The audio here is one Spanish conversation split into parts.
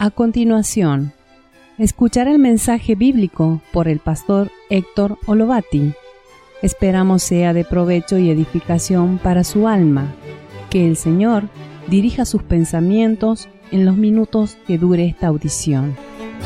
A continuación, escuchar el mensaje bíblico por el pastor Héctor Olovati. Esperamos sea de provecho y edificación para su alma. Que el Señor dirija sus pensamientos en los minutos que dure esta audición.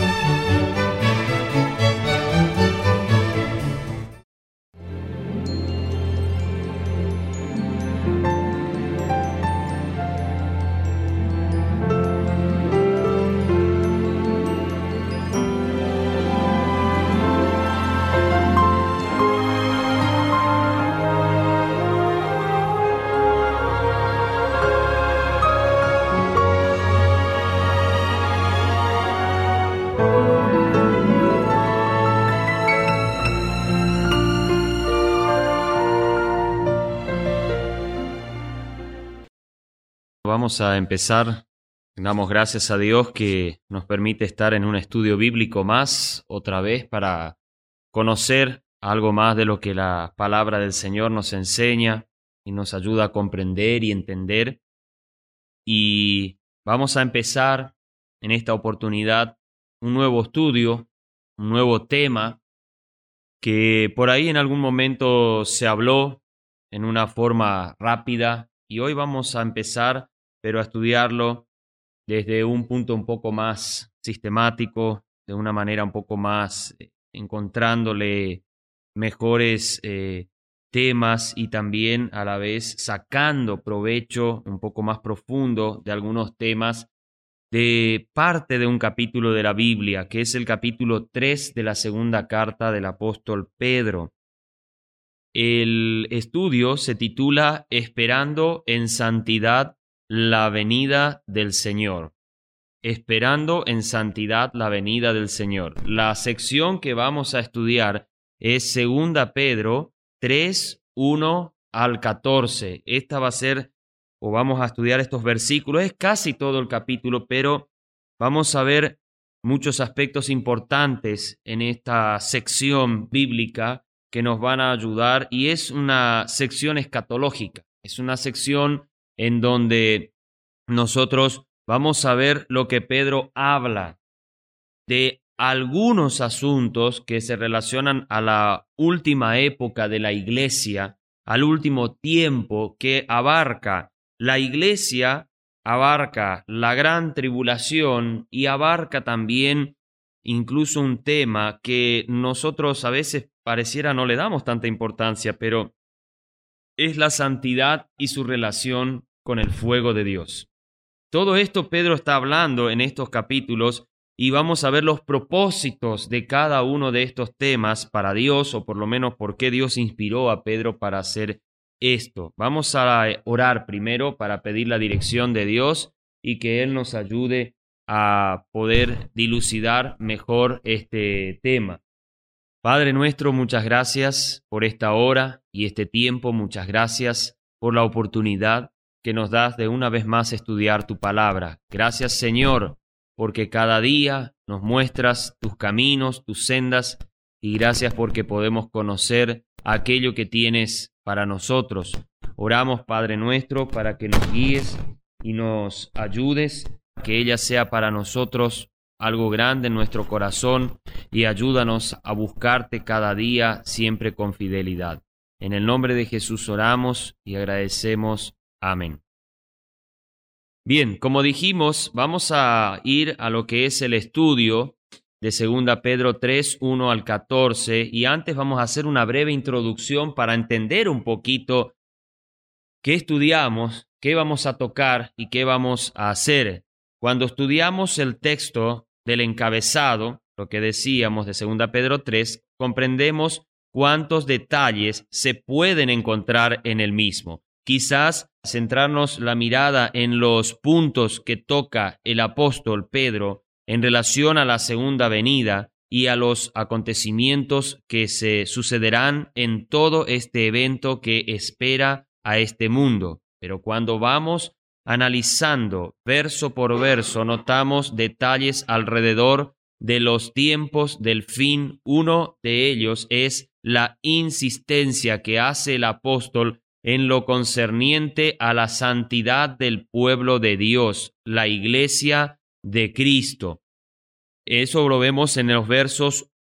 Vamos a empezar. Damos gracias a Dios que nos permite estar en un estudio bíblico más, otra vez, para conocer algo más de lo que la palabra del Señor nos enseña y nos ayuda a comprender y entender. Y vamos a empezar en esta oportunidad un nuevo estudio, un nuevo tema que por ahí en algún momento se habló en una forma rápida y hoy vamos a empezar, pero a estudiarlo desde un punto un poco más sistemático, de una manera un poco más encontrándole mejores temas y también a la vez sacando provecho un poco más profundo de algunos temas de parte de un capítulo de la Biblia, que es el capítulo 3 de la segunda carta del apóstol Pedro. El estudio se titula Esperando en santidad la venida del Señor. Esperando en santidad la venida del Señor. La sección que vamos a estudiar es 2 Pedro 3, 1 al 14. Esta va a ser, o vamos a estudiar estos versículos, es casi todo el capítulo, pero vamos a ver muchos aspectos importantes en esta sección bíblica que nos van a ayudar, y es una sección escatológica, es una sección en donde nosotros vamos a ver lo que Pedro habla de algunos asuntos que se relacionan a la última época de la iglesia, al último tiempo que abarca la iglesia, abarca la gran tribulación y abarca también incluso un tema que nosotros a veces pareciera no le damos tanta importancia, pero es la santidad y su relación con el fuego de Dios. Todo esto Pedro está hablando en estos capítulos y vamos a ver los propósitos de cada uno de estos temas para Dios, o por lo menos por qué Dios inspiró a Pedro para hacer esto. Vamos a orar primero para pedir la dirección de Dios y que Él nos ayude a poder dilucidar mejor este tema. Padre nuestro, muchas gracias por esta hora y este tiempo, muchas gracias por la oportunidad que nos das de una vez más estudiar tu palabra. Gracias, Señor, porque cada día nos muestras tus caminos, tus sendas, y gracias porque podemos conocer aquello que tienes para nosotros. Oramos, Padre nuestro, para que nos guíes y nos ayudes, que ella sea para nosotros algo grande en nuestro corazón, y ayúdanos a buscarte cada día siempre con fidelidad. En el nombre de Jesús oramos y agradecemos. Amén. Bien, como dijimos, vamos a ir a lo que es el estudio de 2 Pedro 3, 1 al 14, y antes vamos a hacer una breve introducción para entender un poquito qué estudiamos, qué vamos a tocar y qué vamos a hacer. Cuando estudiamos el texto del encabezado, lo que decíamos de 2 Pedro 3, comprendemos cuántos detalles se pueden encontrar en el mismo. Quizás centrarnos la mirada en los puntos que toca el apóstol Pedro en relación a la segunda venida y a los acontecimientos que se sucederán en todo este evento que espera a este mundo. Pero cuando vamos analizando verso por verso, notamos detalles alrededor de los tiempos del fin. Uno de ellos es la insistencia que hace el apóstol en lo concerniente a la santidad del pueblo de Dios, la iglesia de Cristo. Eso lo vemos en los versos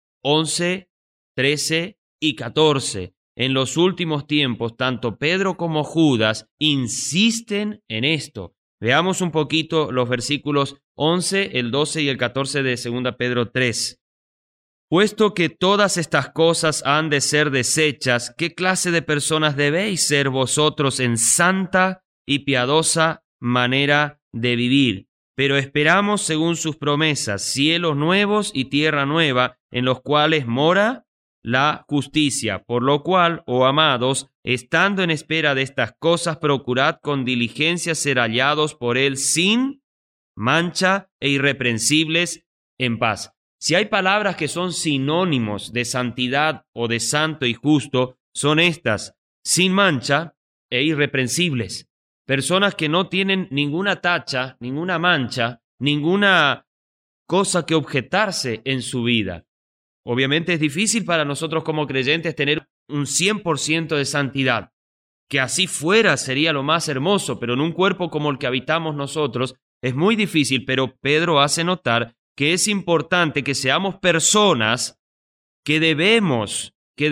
11, 13 y 14. En los últimos tiempos, tanto Pedro como Judas insisten en esto. Veamos un poquito los versículos 11, el 12 y el 14 de 2 Pedro 3. Puesto que todas estas cosas han de ser deshechas, ¿qué clase de personas debéis ser vosotros en santa y piadosa manera de vivir? Pero esperamos, según sus promesas, cielos nuevos y tierra nueva, en los cuales mora la justicia. Por lo cual, oh amados, estando en espera de estas cosas, procurad con diligencia ser hallados por él sin mancha e irreprensibles en paz. Si hay palabras que son sinónimos de santidad o de santo y justo, son estas: sin mancha e irreprensibles. Personas que no tienen ninguna tacha, ninguna mancha, ninguna cosa que objetarse en su vida. Obviamente es difícil para nosotros como creyentes tener un 100% de santidad. Que así fuera sería lo más hermoso, pero en un cuerpo como el que habitamos nosotros es muy difícil. Pero Pedro hace notar que es importante que seamos personas que debemos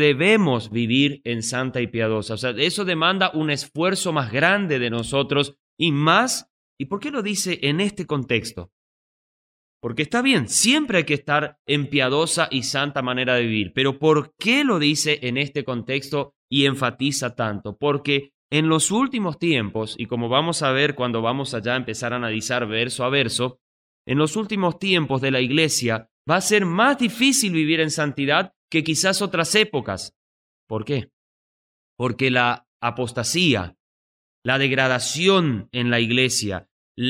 vivir en santa y piadosa. O sea, eso demanda un esfuerzo más grande de nosotros y más. ¿Y por qué lo dice en este contexto? Porque está bien, siempre hay que estar en piadosa y santa manera de vivir. Pero ¿por qué lo dice en este contexto y enfatiza tanto? Porque en los últimos tiempos, y como vamos a ver cuando vamos allá a empezar a analizar verso a verso, en los últimos tiempos de la iglesia va a ser más difícil vivir en santidad que quizás otras épocas. ¿Por qué? Porque la apostasía, la degradación en la iglesia,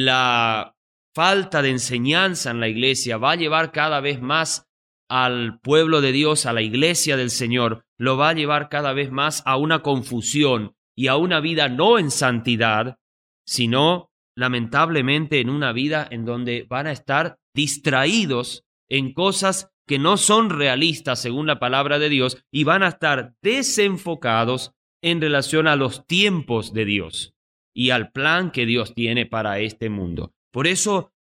la falta de enseñanza en la iglesia va a llevar cada vez más al pueblo de Dios, a la iglesia del Señor, lo va a llevar cada vez más a una confusión y a una vida no en santidad, sino lamentablemente en una vida en donde van a estar distraídos en cosas que no son realistas según la palabra de Dios y van a estar desenfocados en relación a los tiempos de Dios y al plan que Dios tiene para este mundo. Por eso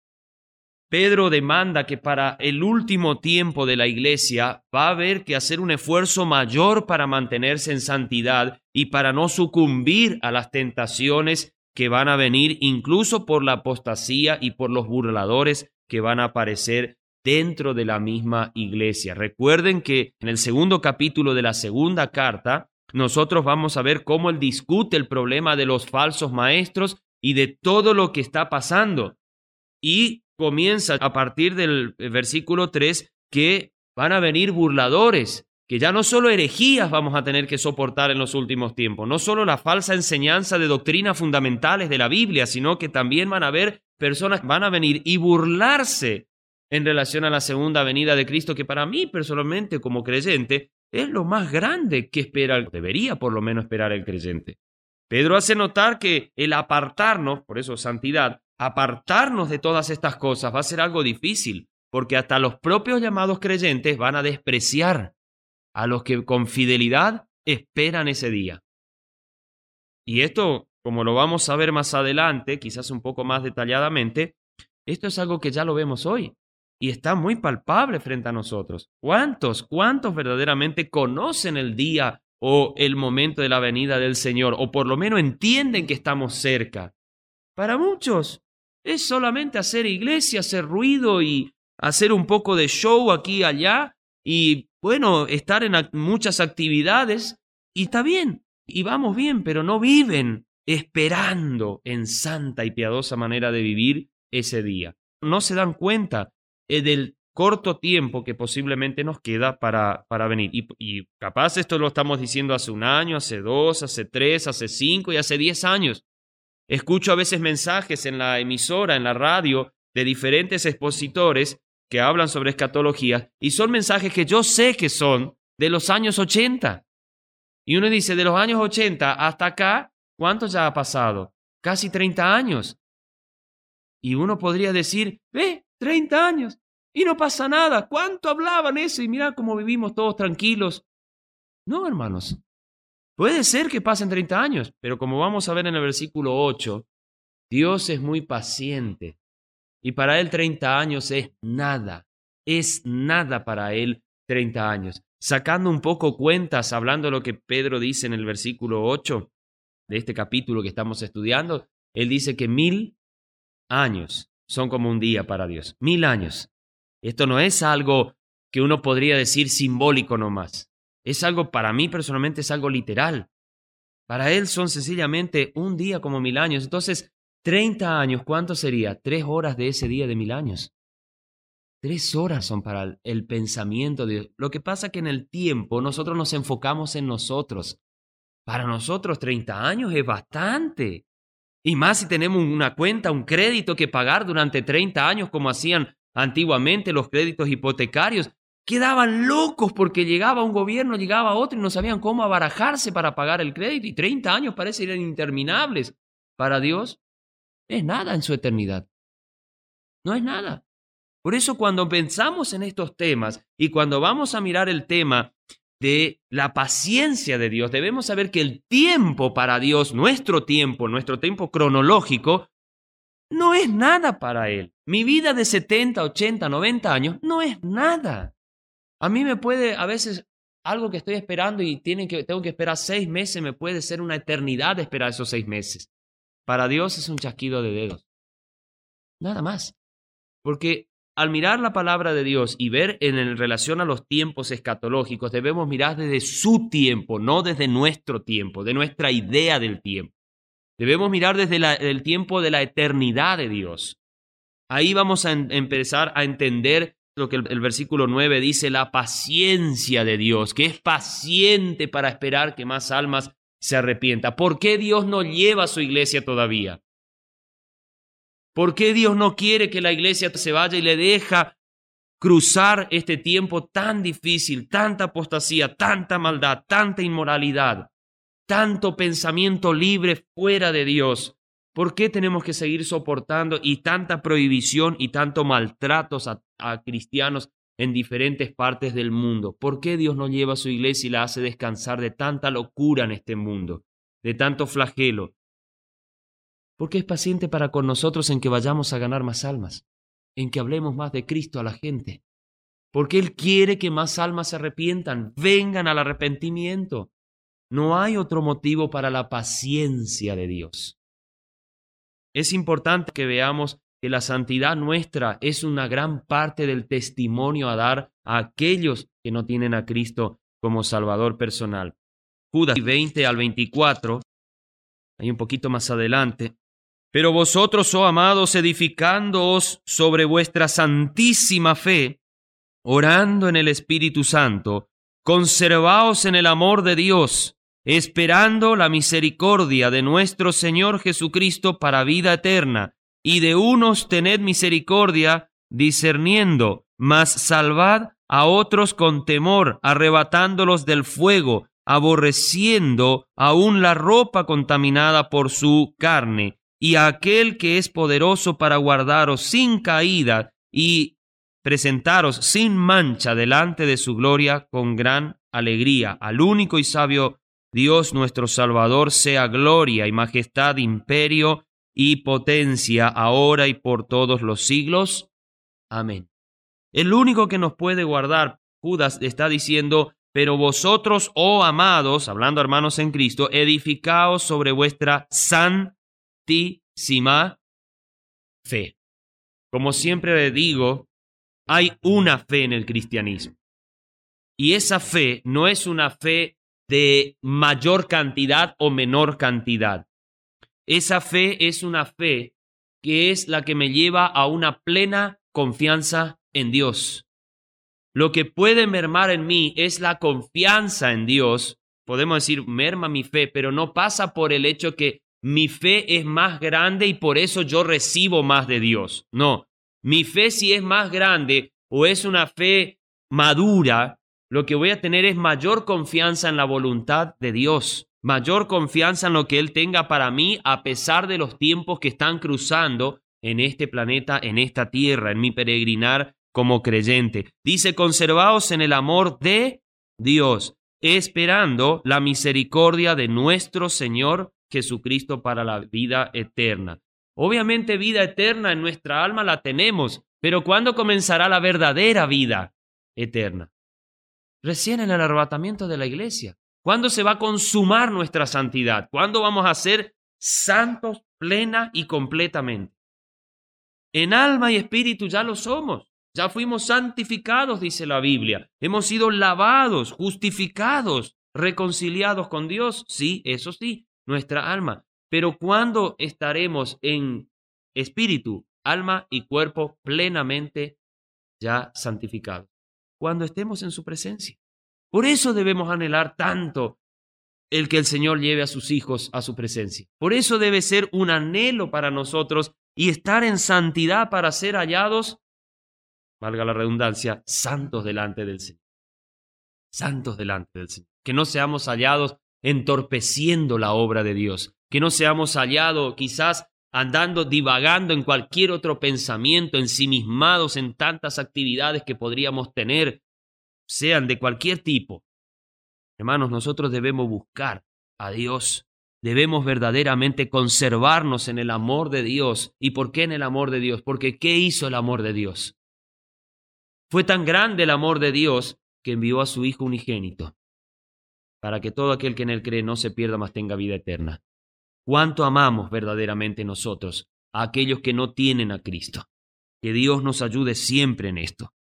Pedro demanda que para el último tiempo de la iglesia va a haber que hacer un esfuerzo mayor para mantenerse en santidad y para no sucumbir a las tentaciones que van a venir incluso por la apostasía y por los burladores que van a aparecer dentro de la misma iglesia. Recuerden que en el segundo capítulo de la segunda carta, nosotros vamos a ver cómo él discute el problema de los falsos maestros y de todo lo que está pasando. Y comienza a partir del versículo 3 que van a venir burladores, que ya no solo herejías vamos a tener que soportar en los últimos tiempos, no solo la falsa enseñanza de doctrinas fundamentales de la Biblia, sino que también van a haber personas que van a venir y burlarse en relación a la segunda venida de Cristo, que para mí personalmente como creyente es lo más grande que espera, debería por lo menos esperar el creyente. Pedro hace notar que el apartarnos, por eso santidad, apartarnos de todas estas cosas va a ser algo difícil, porque hasta los propios llamados creyentes van a despreciar a los que con fidelidad esperan ese día. Y esto, como lo vamos a ver más adelante, quizás un poco más detalladamente, esto es algo que ya lo vemos hoy y está muy palpable frente a nosotros. ¿Cuántos verdaderamente conocen el día o el momento de la venida del Señor, o por lo menos entienden que estamos cerca? Para muchos es solamente hacer iglesia, hacer ruido y hacer un poco de show aquí y allá y, bueno, estar en muchas actividades y está bien, y vamos bien, pero no viven esperando en santa y piadosa manera de vivir ese día. No se dan cuenta del corto tiempo que posiblemente nos queda para venir. Y capaz esto lo estamos diciendo hace un año, hace 2, hace 3, hace 5 y hace 10 años. Escucho a veces mensajes en la emisora, en la radio, de diferentes expositores que hablan sobre escatología y son mensajes que yo sé que son de los años 80. Y uno dice, de los años 80 hasta acá, ¿cuánto ya ha pasado? Casi 30 años. Y uno podría decir, 30 años y no pasa nada. ¿Cuánto hablaban eso? Y mira cómo vivimos todos tranquilos. No, hermanos. Puede ser que pasen 30 años, pero como vamos a ver en el versículo 8, Dios es muy paciente Y para él 30 años es nada para él 30 años. Sacando un poco cuentas, hablando de lo que Pedro dice en el versículo 8 de este capítulo que estamos estudiando, él dice que 1000 años son como un día para Dios. 1000 años. Esto no es algo que uno podría decir simbólico nomás. Es algo, para mí personalmente, es algo literal. Para él son sencillamente un día como 1000 años. Entonces, 30 años, ¿cuánto sería? 3 horas de ese día de 1000 años. 3 horas son para el pensamiento de Dios. Lo que pasa es que en el tiempo nosotros nos enfocamos en nosotros. Para nosotros 30 años es bastante. Y más si tenemos una cuenta, un crédito que pagar durante 30 años como hacían antiguamente los créditos hipotecarios. Quedaban locos porque llegaba un gobierno, llegaba otro y no sabían cómo abarajarse para pagar el crédito. Y 30 años parecen interminables. Para Dios es nada en su eternidad. No es nada. Por eso cuando pensamos en estos temas y cuando vamos a mirar el tema de la paciencia de Dios, debemos saber que el tiempo para Dios, nuestro tiempo cronológico, no es nada para Él. Mi vida de 70, 80, 90 años no es nada. A mí me puede, a veces, algo que estoy esperando y tengo que esperar 6 meses, me puede ser una eternidad de esperar esos 6 meses. Para Dios es un chasquido de dedos. Nada más. Porque al mirar la palabra de Dios y ver en relación a los tiempos escatológicos, debemos mirar desde su tiempo, no desde nuestro tiempo, de nuestra idea del tiempo. Debemos mirar desde el tiempo de la eternidad de Dios. Ahí vamos a empezar a entender lo que el versículo 9 dice, la paciencia de Dios, que es paciente para esperar que más almas se arrepientan. ¿Por qué Dios no lleva a su iglesia todavía? ¿Por qué Dios no quiere que la iglesia se vaya y le deja cruzar este tiempo tan difícil, tanta apostasía, tanta maldad, tanta inmoralidad, tanto pensamiento libre fuera de Dios? ¿Por qué tenemos que seguir soportando y tanta prohibición y tanto maltratos a cristianos en diferentes partes del mundo? ¿Por qué Dios no lleva a su iglesia y la hace descansar de tanta locura en este mundo, de tanto flagelo? Porque es paciente para con nosotros en que vayamos a ganar más almas, en que hablemos más de Cristo a la gente. Porque Él quiere que más almas se arrepientan, vengan al arrepentimiento. No hay otro motivo para la paciencia de Dios. Es importante que veamos que la santidad nuestra es una gran parte del testimonio a dar a aquellos que no tienen a Cristo como Salvador personal. Judas 20 al 24, hay un poquito más adelante. Pero vosotros, oh amados, edificándoos sobre vuestra santísima fe, orando en el Espíritu Santo, conservaos en el amor de Dios, esperando la misericordia de nuestro Señor Jesucristo para vida eterna, y de unos tened misericordia, discerniendo, mas salvad a otros con temor, arrebatándolos del fuego, aborreciendo aún la ropa contaminada por su carne, y a aquel que es poderoso para guardaros sin caída y presentaros sin mancha delante de su gloria con gran alegría. Al único y sabio Dios nuestro Salvador sea gloria y majestad, imperio y potencia, ahora y por todos los siglos. Amén. El único que nos puede guardar, Judas está diciendo, pero vosotros, oh amados, hablando hermanos en Cristo, edificaos sobre vuestra santísima fe. Como siempre le digo, hay una fe en el cristianismo. Y esa fe no es una fe de mayor cantidad o menor cantidad. Esa fe es una fe que es la que me lleva a una plena confianza en Dios. Lo que puede mermar en mí es la confianza en Dios. Podemos decir, merma mi fe, pero no pasa por el hecho que mi fe es más grande y por eso yo recibo más de Dios. No, mi fe si es más grande o es una fe madura, lo que voy a tener es mayor confianza en la voluntad de Dios, mayor confianza en lo que Él tenga para mí a pesar de los tiempos que están cruzando en este planeta, en esta tierra, en mi peregrinar como creyente. Dice, conservaos en el amor de Dios, esperando la misericordia de nuestro Señor Jesucristo para la vida eterna. Obviamente vida eterna en nuestra alma la tenemos, pero ¿cuándo comenzará la verdadera vida eterna? Recién en el arrebatamiento de la iglesia. ¿Cuándo se va a consumar nuestra santidad? ¿Cuándo vamos a ser santos plena y completamente? En alma y espíritu ya lo somos. Ya fuimos santificados, dice la Biblia. Hemos sido lavados, justificados, reconciliados con Dios. Sí, eso sí, nuestra alma. Pero ¿cuándo estaremos en espíritu, alma y cuerpo plenamente ya santificados? Cuando estemos en su presencia. Por eso debemos anhelar tanto el que el Señor lleve a sus hijos a su presencia. Por eso debe ser un anhelo para nosotros y estar en santidad para ser hallados, valga la redundancia, santos delante del Señor. Santos delante del Señor. Que no seamos hallados entorpeciendo la obra de Dios. Que no seamos hallados quizás andando, divagando en cualquier otro pensamiento, ensimismados en tantas actividades que podríamos tener, sean de cualquier tipo. Hermanos, nosotros debemos buscar a Dios. Debemos verdaderamente conservarnos en el amor de Dios. ¿Y por qué en el amor de Dios? Porque ¿qué hizo el amor de Dios? Fue tan grande el amor de Dios que envió a su Hijo unigénito para que todo aquel que en él cree no se pierda, mas tenga vida eterna. ¿Cuánto amamos verdaderamente nosotros a aquellos que no tienen a Cristo? Que Dios nos ayude siempre en esto.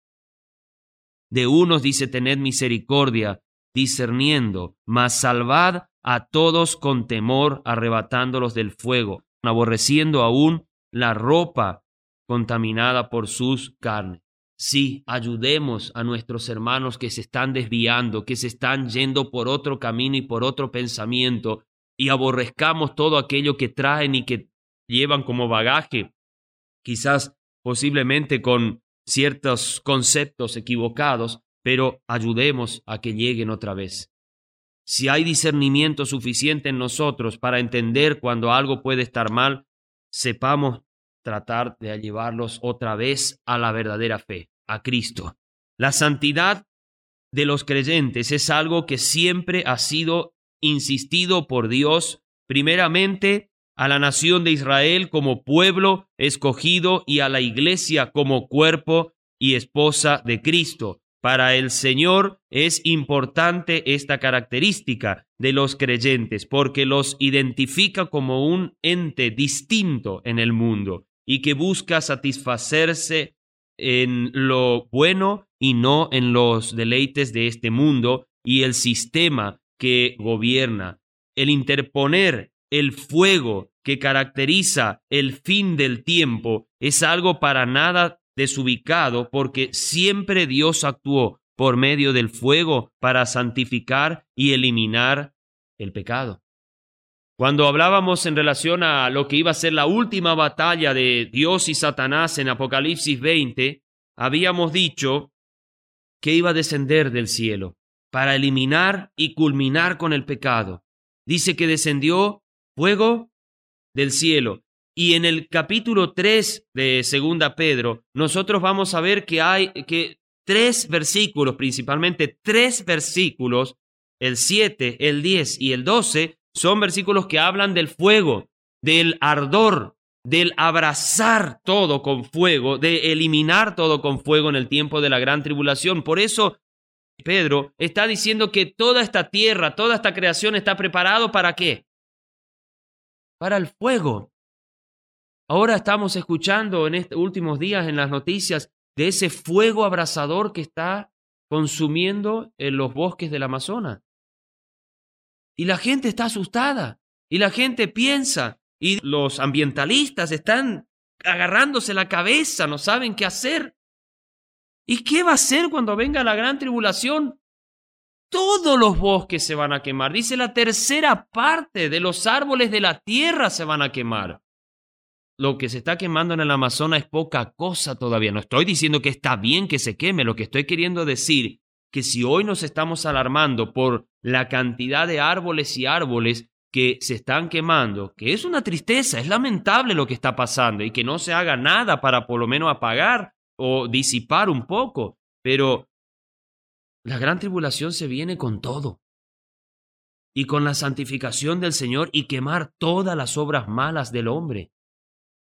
De unos dice: tened misericordia, discerniendo, mas salvad a todos con temor, arrebatándolos del fuego, aborreciendo aún la ropa contaminada por sus carnes. Sí, ayudemos a nuestros hermanos que se están desviando, que se están yendo por otro camino y por otro pensamiento, y aborrezcamos todo aquello que traen y que llevan como bagaje, quizás posiblemente con ciertos conceptos equivocados, pero ayudemos a que lleguen otra vez. Si hay discernimiento suficiente en nosotros para entender cuando algo puede estar mal, sepamos tratar de llevarlos otra vez a la verdadera fe, a Cristo. La santidad de los creyentes es algo que siempre ha sido insistido por Dios, primeramente a la nación de Israel como pueblo escogido y a la iglesia como cuerpo y esposa de Cristo. Para el Señor es importante esta característica de los creyentes porque los identifica como un ente distinto en el mundo y que busca satisfacerse en lo bueno y no en los deleites de este mundo y el sistema que gobierna. El interponer el fuego que caracteriza el fin del tiempo es algo para nada desubicado porque siempre Dios actuó por medio del fuego para santificar y eliminar el pecado. Cuando hablábamos en relación a lo que iba a ser la última batalla de Dios y Satanás en Apocalipsis 20, habíamos dicho que iba a descender del cielo para eliminar y culminar con el pecado. Dice que descendió fuego del cielo. Y en el capítulo 3 de 2 Pedro, nosotros vamos a ver que hay tres versículos, principalmente tres versículos, el 7, el 10 y el 12, son versículos que hablan del fuego, del ardor, del abrazar todo con fuego, de eliminar todo con fuego en el tiempo de la gran tribulación. Por eso Pedro está diciendo que toda esta tierra, toda esta creación está preparado ¿para qué? Para el fuego. Ahora estamos escuchando en estos últimos días en las noticias de ese fuego abrasador que está consumiendo en los bosques del Amazonas. Y la gente está asustada, y la gente piensa, y los ambientalistas están agarrándose la cabeza, no saben qué hacer. ¿Y qué va a hacer cuando venga la gran tribulación? Todos los bosques se van a quemar. Dice la tercera parte de los árboles de la tierra se van a quemar. Lo que se está quemando en el Amazonas es poca cosa todavía. No estoy diciendo que está bien que se queme. Lo que estoy queriendo decir que si hoy nos estamos alarmando por la cantidad de árboles y árboles que se están quemando, que es una tristeza, es lamentable lo que está pasando y que no se haga nada para por lo menos apagar o disipar un poco, pero la gran tribulación se viene con todo y con la santificación del Señor y quemar todas las obras malas del hombre.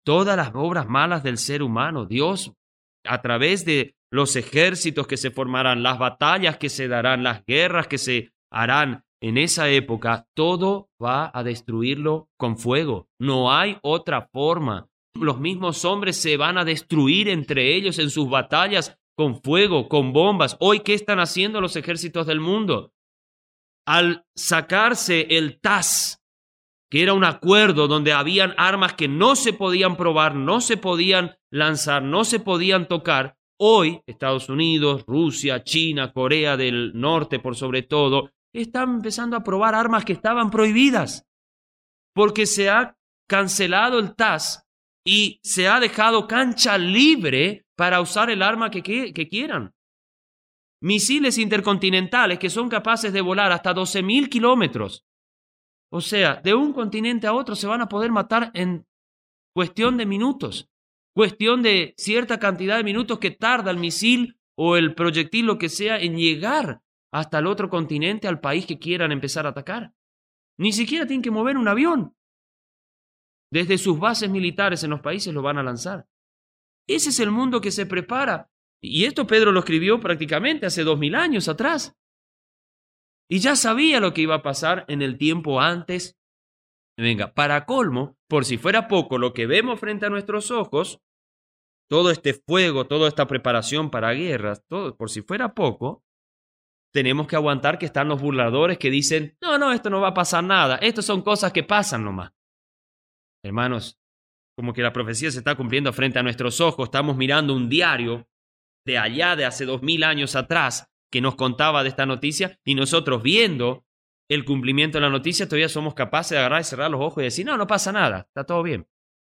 todas las obras malas del ser humano. Dios, a través de los ejércitos que se formarán, las batallas que se darán, las guerras que se harán en esa época, todo va a destruirlo con fuego. No hay otra forma. Los mismos hombres se van a destruir entre ellos en sus batallas con fuego, con bombas. Hoy, ¿qué están haciendo los ejércitos del mundo? Al sacarse el TAS, que era un acuerdo donde habían armas que no se podían probar, no se podían lanzar, no se podían tocar, hoy Estados Unidos, Rusia, China, Corea del Norte por sobre todo, están empezando a probar armas que estaban prohibidas, porque se ha cancelado el TAS y se ha dejado cancha libre para usar el arma que quieran. Misiles intercontinentales que son capaces de volar hasta 12.000 kilómetros. O sea, de un continente a otro se van a poder matar en cuestión de minutos, cuestión de cierta cantidad de minutos que tarda el misil o el proyectil, lo que sea, en llegar hasta el otro continente, al país que quieran empezar a atacar. Ni siquiera tienen que mover un avión. Desde sus bases militares en los países lo van a lanzar. Ese es el mundo que se prepara. Y esto Pedro lo escribió prácticamente hace 2000 años atrás. Y ya sabía lo que iba a pasar en el tiempo antes. Venga, para colmo, por si fuera poco, lo que vemos frente a nuestros ojos, todo este fuego, toda esta preparación para guerras, todo, por si fuera poco, tenemos que aguantar que están los burladores que dicen, no, esto no va a pasar nada, esto son cosas que pasan nomás. Hermanos, como que la profecía se está cumpliendo frente a nuestros ojos, estamos mirando un diario de allá, de hace 2000 años atrás, que nos contaba de esta noticia, y nosotros viendo el cumplimiento de la noticia todavía somos capaces de agarrar y cerrar los ojos y decir, no pasa nada, está todo bien.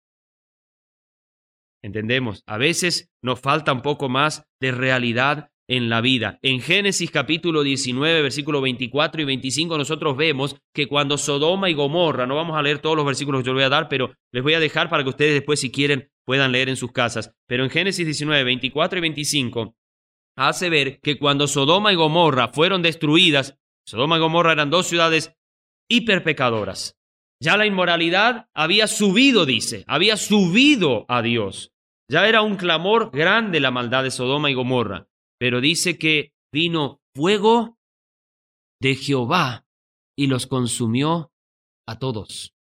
Entendemos, a veces nos falta un poco más de realidad en la vida. En Génesis capítulo 19, versículos 24 y 25, nosotros vemos que cuando Sodoma y Gomorra, no vamos a leer todos los versículos que yo les voy a dar, pero les voy a dejar para que ustedes después, si quieren, puedan leer en sus casas. Pero en Génesis 19, 24 y 25, hace ver que cuando Sodoma y Gomorra fueron destruidas, Sodoma y Gomorra eran dos ciudades hiperpecadoras. Ya la inmoralidad había subido, dice, había subido a Dios. Ya era un clamor grande la maldad de Sodoma y Gomorra. Pero dice que vino fuego de Jehová y los consumió a todos.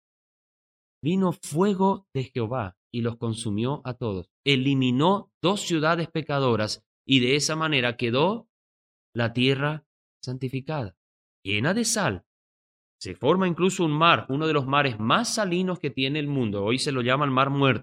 Vino fuego de Jehová y los consumió a todos. Eliminó dos ciudades pecadoras y de esa manera quedó la tierra santificada, llena de sal. Se forma incluso un mar, uno de los mares más salinos que tiene el mundo. Hoy se lo llama el Mar Muerto.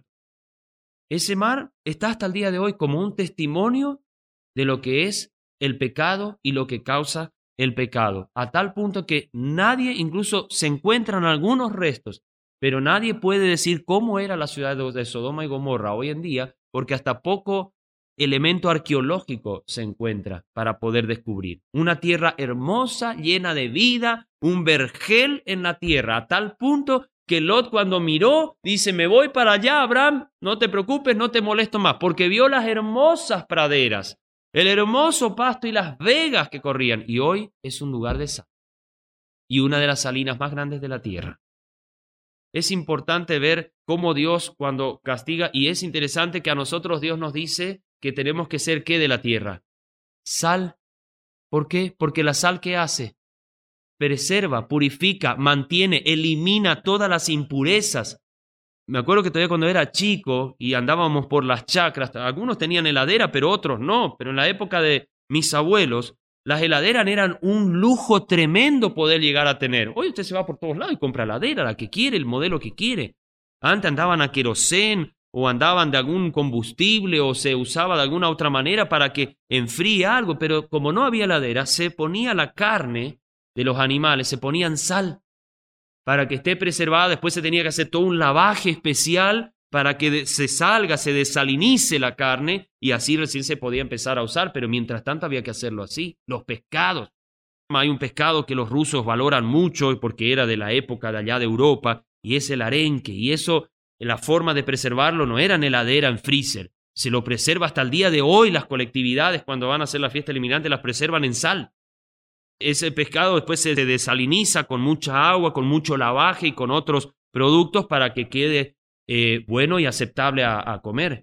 Ese mar está hasta el día de hoy como un testimonio de lo que es el pecado y lo que causa el pecado, a tal punto que nadie, incluso se encuentran algunos restos, pero nadie puede decir cómo era la ciudad de Sodoma y Gomorra hoy en día, porque hasta poco elemento arqueológico se encuentra para poder descubrir. Una tierra hermosa, llena de vida, un vergel en la tierra, a tal punto que Lot cuando miró, dice, me voy para allá, Abraham, no te preocupes, no te molesto más, porque vio las hermosas praderas, el hermoso pasto y las vegas que corrían, y hoy es un lugar de sal y una de las salinas más grandes de la tierra. Es importante ver cómo Dios cuando castiga, y es interesante que a nosotros Dios nos dice que tenemos que ser ¿qué de la tierra? Sal. ¿Por qué? Porque la sal ¿qué hace? Preserva, purifica, mantiene, elimina todas las impurezas. Me acuerdo que todavía cuando era chico y andábamos por las chacras, algunos tenían heladera, pero otros no. Pero en la época de mis abuelos, las heladeras eran un lujo tremendo poder llegar a tener. Hoy usted se va por todos lados y compra heladera, la que quiere, el modelo que quiere. Antes andaban a querosén o andaban de algún combustible o se usaba de alguna otra manera para que enfríe algo, pero como no había heladera, se ponía la carne de los animales, se ponían sal para que esté preservada. Después se tenía que hacer todo un lavaje especial para que se salga, se desalinice la carne y así recién se podía empezar a usar, pero mientras tanto había que hacerlo así. Los pescados. Hay un pescado que los rusos valoran mucho porque era de la época de allá de Europa y es el arenque, y eso, la forma de preservarlo no era en heladera, en freezer. Se lo preserva hasta el día de hoy. Las colectividades cuando van a hacer la fiesta eliminante las preservan en sal. Ese pescado después se desaliniza con mucha agua, con mucho lavaje y con otros productos para que quede bueno y aceptable a comer.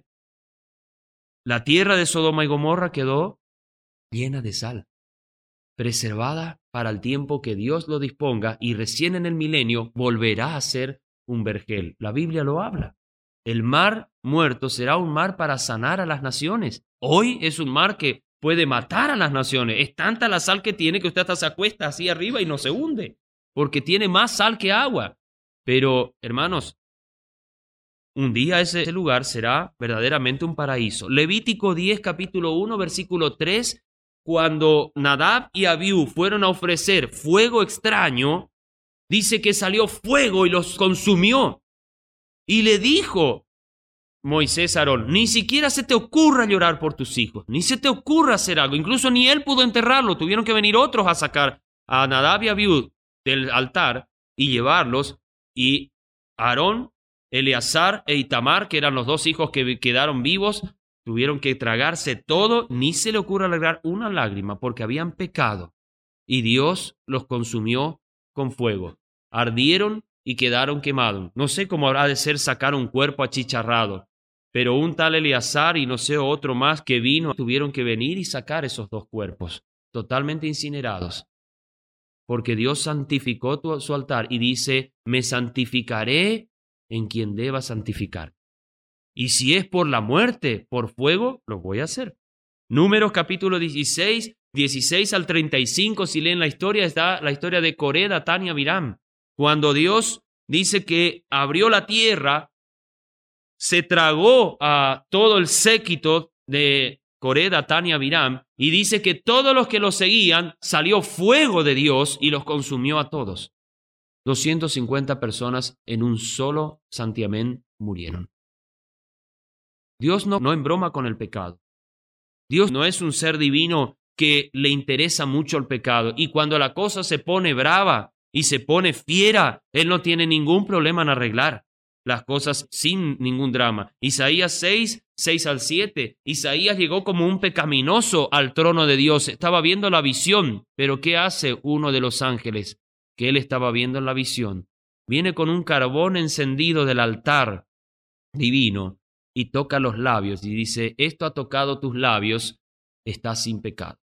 La tierra de Sodoma y Gomorra quedó llena de sal, preservada para el tiempo que Dios lo disponga, y recién en el milenio volverá a ser un vergel. La Biblia lo habla. El mar muerto será un mar para sanar a las naciones. Hoy es un mar que puede matar a las naciones. Es tanta la sal que tiene que usted hasta se acuesta así arriba y no se hunde, porque tiene más sal que agua. Pero, hermanos, un día ese lugar será verdaderamente un paraíso. Levítico 10, capítulo 1, versículo 3, cuando Nadab y Abiú fueron a ofrecer fuego extraño, dice que salió fuego y los consumió. Y le dijo Moisés a Aarón, ni siquiera se te ocurra llorar por tus hijos, ni se te ocurra hacer algo. Incluso ni él pudo enterrarlo, tuvieron que venir otros a sacar a Nadab y Abiú del altar y llevarlos. Y Aarón, Eleazar e Itamar, que eran los dos hijos que quedaron vivos, tuvieron que tragarse todo, ni se le ocurra alegrar una lágrima, porque habían pecado, y Dios los consumió con fuego. Ardieron y quedaron quemados. No sé cómo habrá de ser sacar un cuerpo achicharrado, pero un tal Eleazar y no sé otro más que vino, tuvieron que venir y sacar esos dos cuerpos, totalmente incinerados, porque Dios santificó su altar y dice, me santificaré en quien deba santificar. Y si es por la muerte, por fuego, lo voy a hacer. Números capítulo 16, 16 al 35, si leen la historia, está la historia de Coré, Datán y Abiram. Cuando Dios dice que abrió la tierra, se tragó a todo el séquito de Coré, Datán y Abiram, y dice que todos los que los seguían, salió fuego de Dios y los consumió a todos. 250 personas en un solo santiamén murieron. Dios no embroma con el pecado. Dios no es un ser divino que le interesa mucho el pecado. Y cuando la cosa se pone brava y se pone fiera, Él no tiene ningún problema en arreglar las cosas sin ningún drama. Isaías 6, 6 al 7. Isaías llegó como un pecaminoso al trono de Dios. Estaba viendo la visión. Pero ¿qué hace uno de los ángeles que él estaba viendo en la visión? Viene con un carbón encendido del altar divino y toca los labios y dice, esto ha tocado tus labios, estás sin pecado.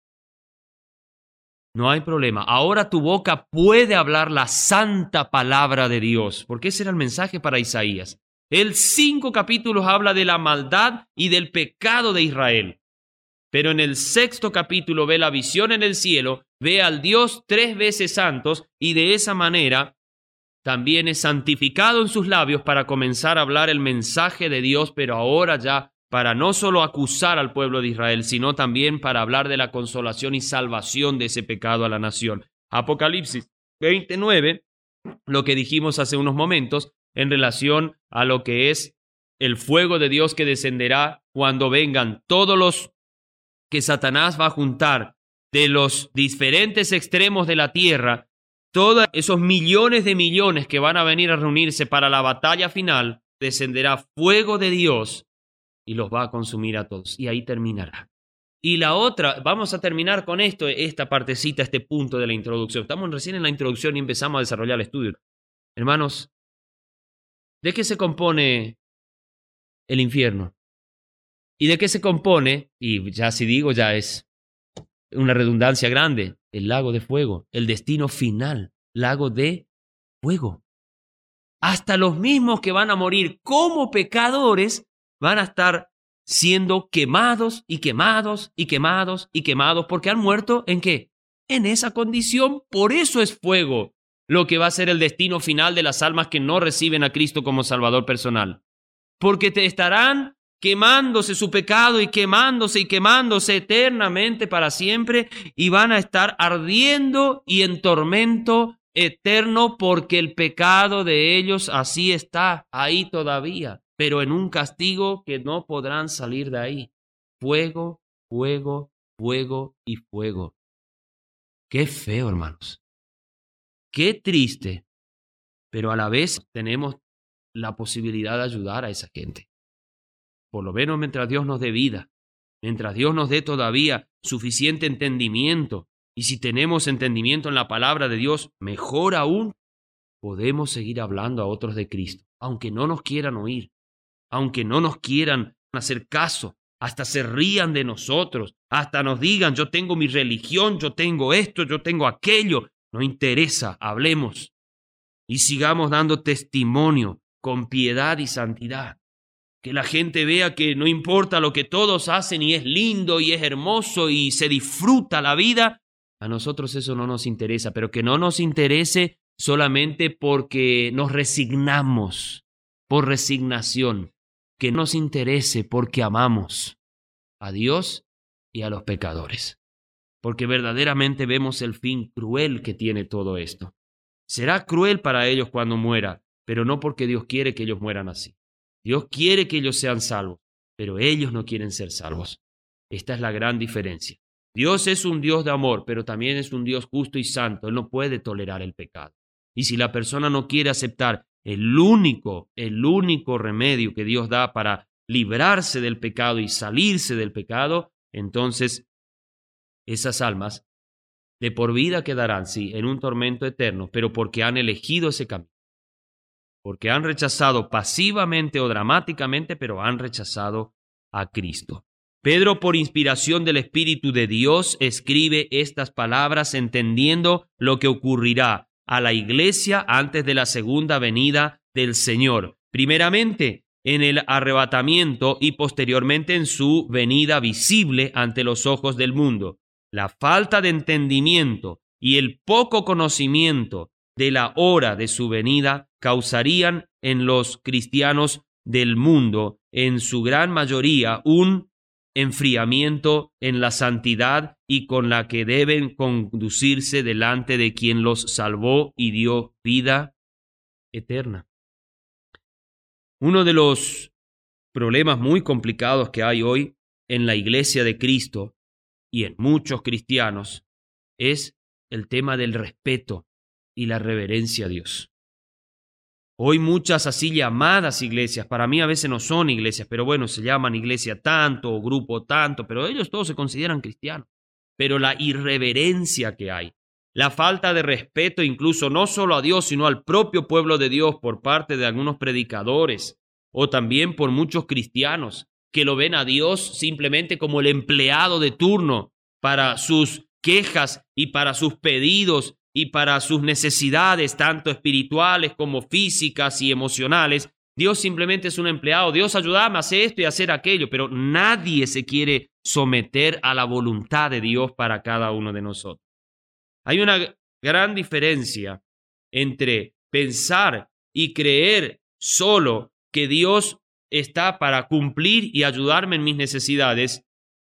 No hay problema. Ahora tu boca puede hablar la santa palabra de Dios, porque ese era el mensaje para Isaías. Él 5 capítulos habla de la maldad y del pecado de Israel. Pero en el 6º capítulo ve la visión en el cielo, ve al Dios 3 veces santos y de esa manera también es santificado en sus labios para comenzar a hablar el mensaje de Dios, pero ahora ya para no solo acusar al pueblo de Israel, sino también para hablar de la consolación y salvación de ese pecado a la nación. Apocalipsis 29, lo que dijimos hace unos momentos en relación a lo que es el fuego de Dios que descenderá cuando vengan todos los que Satanás va a juntar de los diferentes extremos de la tierra. Todos esos millones de millones que van a venir a reunirse para la batalla final, descenderá fuego de Dios y los va a consumir a todos. Y ahí terminará. Y la otra, vamos a terminar con esto, esta partecita, este punto de la introducción. Estamos recién en la introducción y empezamos a desarrollar el estudio. Hermanos, ¿de qué se compone el infierno? ¿Y de qué se compone? Y ya si digo, ya es una redundancia grande. El lago de fuego, el destino final, lago de fuego. Hasta los mismos que van a morir como pecadores van a estar siendo quemados y quemados y quemados y quemados porque han muerto ¿en qué? En esa condición. Por eso es fuego lo que va a ser el destino final de las almas que no reciben a Cristo como Salvador personal. Porque te estarán quemándose su pecado y quemándose eternamente para siempre y van a estar ardiendo y en tormento eterno porque el pecado de ellos así está ahí todavía, pero en un castigo que no podrán salir de ahí. Fuego, fuego, fuego y fuego. Qué feo, hermanos. Qué triste, pero a la vez tenemos la posibilidad de ayudar a esa gente. Por lo menos mientras Dios nos dé vida, mientras Dios nos dé todavía suficiente entendimiento, y si tenemos entendimiento en la palabra de Dios, mejor aún, podemos seguir hablando a otros de Cristo. aunque no nos quieran oír, aunque no nos quieran hacer caso, hasta se rían de nosotros, hasta nos digan, yo tengo mi religión, yo tengo esto, yo tengo aquello. No interesa, hablemos y sigamos dando testimonio con piedad y santidad. Que la gente vea que no importa lo que todos hacen y es lindo y es hermoso y se disfruta la vida, a nosotros eso no nos interesa, pero que no nos interese solamente porque nos resignamos, por resignación, que nos interese porque amamos a Dios y a los pecadores, porque verdaderamente vemos el fin cruel que tiene todo esto. Será cruel para ellos cuando muera, pero no porque Dios quiere que ellos mueran así. Dios quiere que ellos sean salvos, pero ellos no quieren ser salvos. Esta es la gran diferencia. Dios es un Dios de amor, pero también es un Dios justo y santo. Él no puede tolerar el pecado. Y si la persona no quiere aceptar el único remedio que Dios da para librarse del pecado y salirse del pecado, entonces esas almas de por vida quedarán, sí, en un tormento eterno, pero porque han elegido ese camino. Porque han rechazado pasivamente o dramáticamente, pero han rechazado a Cristo. Pedro, por inspiración del Espíritu de Dios, escribe estas palabras entendiendo lo que ocurrirá a la iglesia antes de la segunda venida del Señor. Primeramente, en el arrebatamiento y posteriormente en su venida visible ante los ojos del mundo. La falta de entendimiento y el poco conocimiento de la hora de su venida causarían en los cristianos del mundo, en su gran mayoría, un enfriamiento en la santidad y con la que deben conducirse delante de quien los salvó y dio vida eterna. Uno de los problemas muy complicados que hay hoy en la iglesia de Cristo y en muchos cristianos es el tema del respeto y la reverencia a Dios. Hoy muchas así llamadas iglesias, para mí a veces no son iglesias, pero bueno, se llaman iglesia tanto o grupo tanto, pero ellos todos se consideran cristianos. Pero la irreverencia que hay, la falta de respeto incluso no solo a Dios, sino al propio pueblo de Dios por parte de algunos predicadores o también por muchos cristianos que lo ven a Dios simplemente como el empleado de turno para sus quejas y para sus pedidos y para sus necesidades, tanto espirituales como físicas y emocionales. Dios simplemente es un empleado. Dios, ayúdame a hacer esto y a hacer aquello, pero nadie se quiere someter a la voluntad de Dios para cada uno de nosotros. Hay una gran diferencia entre pensar y creer solo que Dios está para cumplir y ayudarme en mis necesidades,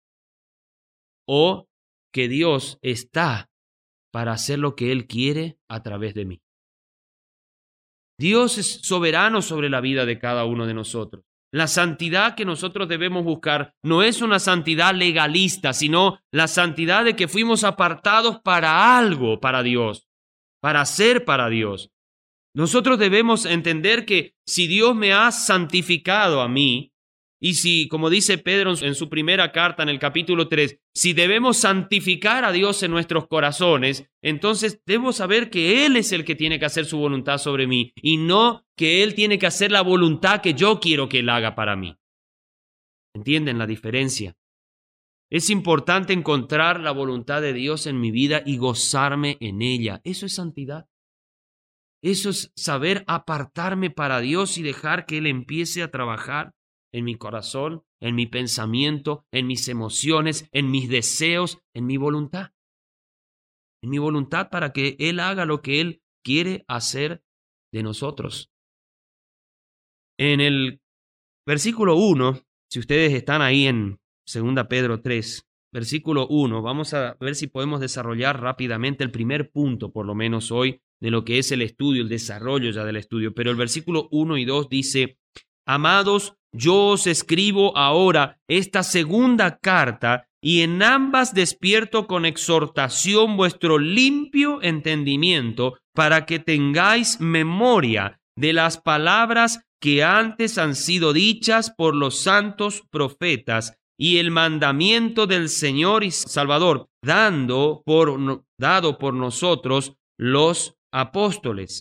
o que Dios está para hacer lo que Él quiere a través de mí. Dios es soberano sobre la vida de cada uno de nosotros. La santidad que nosotros debemos buscar no es una santidad legalista, sino la santidad de que fuimos apartados para algo, para Dios, para ser para Dios. Nosotros debemos entender que si Dios me ha santificado a mí, y si, como dice Pedro en su primera carta en el capítulo 3, si debemos santificar a Dios en nuestros corazones, entonces debemos saber que Él es el que tiene que hacer su voluntad sobre mí y no que Él tiene que hacer la voluntad que yo quiero que Él haga para mí. ¿Entienden la diferencia? Es importante encontrar la voluntad de Dios en mi vida y gozarme en ella. Eso es santidad. Eso es saber apartarme para Dios y dejar que Él empiece a trabajar en mi corazón, en mi pensamiento, en mis emociones, en mis deseos, en mi voluntad. En mi voluntad para que Él haga lo que Él quiere hacer de nosotros. En el versículo 1, si ustedes están ahí en 2 Pedro 3, versículo 1, vamos a ver si podemos desarrollar rápidamente el primer punto, por lo menos hoy, de lo que es el estudio, el desarrollo ya del estudio. Pero el versículo 1 y 2 dice: Amados, yo os escribo ahora esta segunda carta, y en ambas despierto con exhortación vuestro limpio entendimiento, para que tengáis memoria de las palabras que antes han sido dichas por los santos profetas, y el mandamiento del Señor y Salvador, dado por nosotros los apóstoles.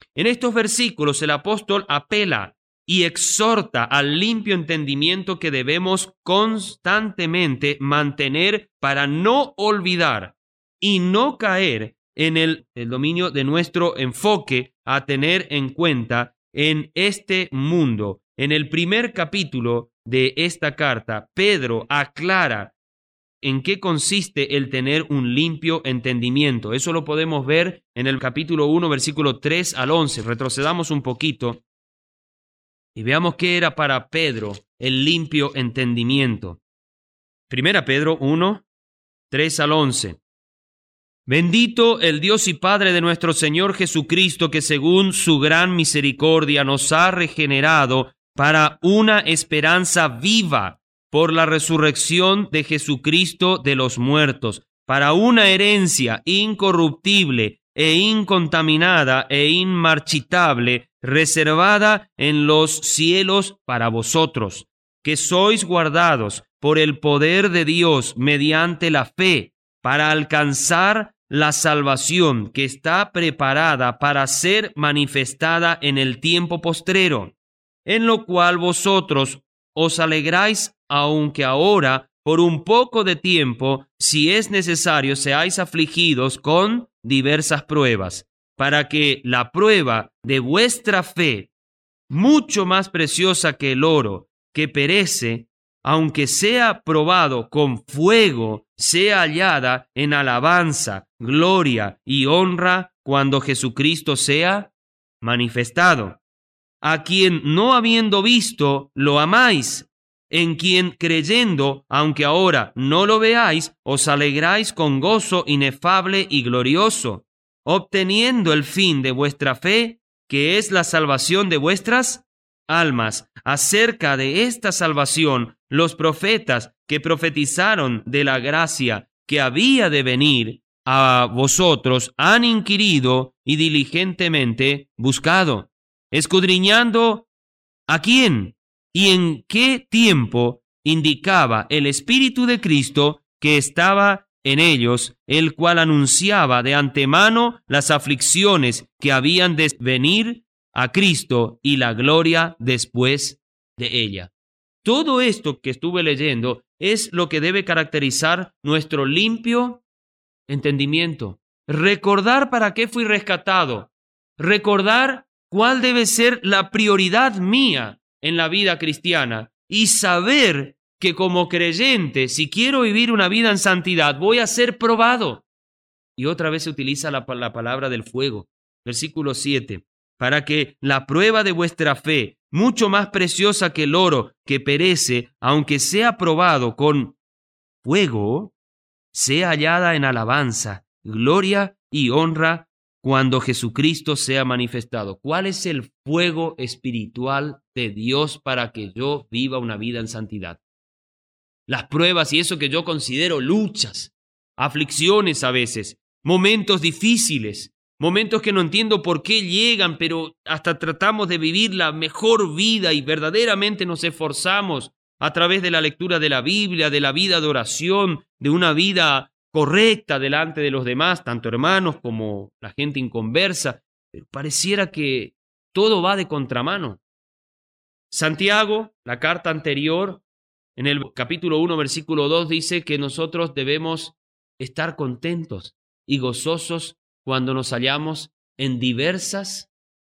En estos versículos el apóstol apela y exhorta al limpio entendimiento que debemos constantemente mantener para no olvidar y no caer en el dominio de nuestro enfoque a tener en cuenta en este mundo. En el primer capítulo de esta carta, Pedro aclara en qué consiste el tener un limpio entendimiento. Eso lo podemos ver en el capítulo 1, versículo 3 al 11. Retrocedamos un poquito y veamos qué era para Pedro el limpio entendimiento. Primera Pedro 1, 3 al 11. Bendito el Dios y Padre de nuestro Señor Jesucristo, que según su gran misericordia nos ha regenerado para una esperanza viva por la resurrección de Jesucristo de los muertos, para una herencia incorruptible e incontaminada e inmarchitable, reservada en los cielos para vosotros, que sois guardados por el poder de Dios mediante la fe, para alcanzar la salvación que está preparada para ser manifestada en el tiempo postrero, en lo cual vosotros os alegráis, aunque ahora, por un poco de tiempo, si es necesario, seáis afligidos con diversas pruebas, para que la prueba de vuestra fe, mucho más preciosa que el oro, que perece, aunque sea probado con fuego, sea hallada en alabanza, gloria y honra cuando Jesucristo sea manifestado, a quien no habiendo visto lo amáis, en quien creyendo, aunque ahora no lo veáis, os alegráis con gozo inefable y glorioso, obteniendo el fin de vuestra fe, que es la salvación de vuestras almas. Acerca de esta salvación, los profetas que profetizaron de la gracia que había de venir a vosotros han inquirido y diligentemente buscado, escudriñando a quién y en qué tiempo indicaba el Espíritu de Cristo que estaba en ellos, el cual anunciaba de antemano las aflicciones que habían de venir a Cristo y la gloria después de ella. Todo esto que estuve leyendo es lo que debe caracterizar nuestro limpio entendimiento. Recordar para qué fui rescatado. Recordar cuál debe ser la prioridad mía en la vida cristiana y saber que como creyente, si quiero vivir una vida en santidad, voy a ser probado. Y otra vez se utiliza la palabra del fuego. Versículo 7. Para que la prueba de vuestra fe, mucho más preciosa que el oro que perece, aunque sea probado con fuego, sea hallada en alabanza, gloria y honra cuando Jesucristo sea manifestado. ¿Cuál es el fuego espiritual de Dios para que yo viva una vida en santidad? Las pruebas y eso que yo considero luchas, aflicciones a veces, momentos difíciles, momentos que no entiendo por qué llegan, pero hasta tratamos de vivir la mejor vida y verdaderamente nos esforzamos a través de la lectura de la Biblia, de la vida de oración, de una vida correcta delante de los demás, tanto hermanos como la gente inconversa, pero pareciera que todo va de contramano. Santiago, la carta anterior, en el capítulo 1, versículo 2, dice que nosotros debemos estar contentos y gozosos cuando nos hallamos en diversas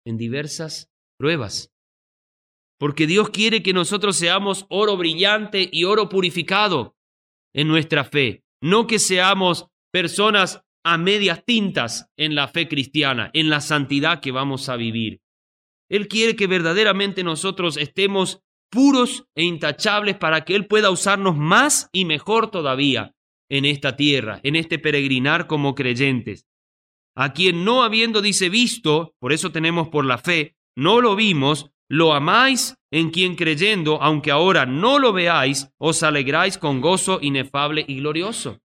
pruebas. Porque Dios quiere que nosotros seamos oro brillante y oro purificado en nuestra fe. No que seamos personas a medias tintas en la fe cristiana, en la santidad que vamos a vivir. Él quiere que verdaderamente nosotros estemos puros e intachables para que Él pueda usarnos más y mejor todavía en esta tierra, en este peregrinar como creyentes. A quien no habiendo, dice, visto, por eso tenemos por la fe, no lo vimos, lo amáis, en quien creyendo, aunque ahora no lo veáis, os alegráis con gozo inefable y glorioso.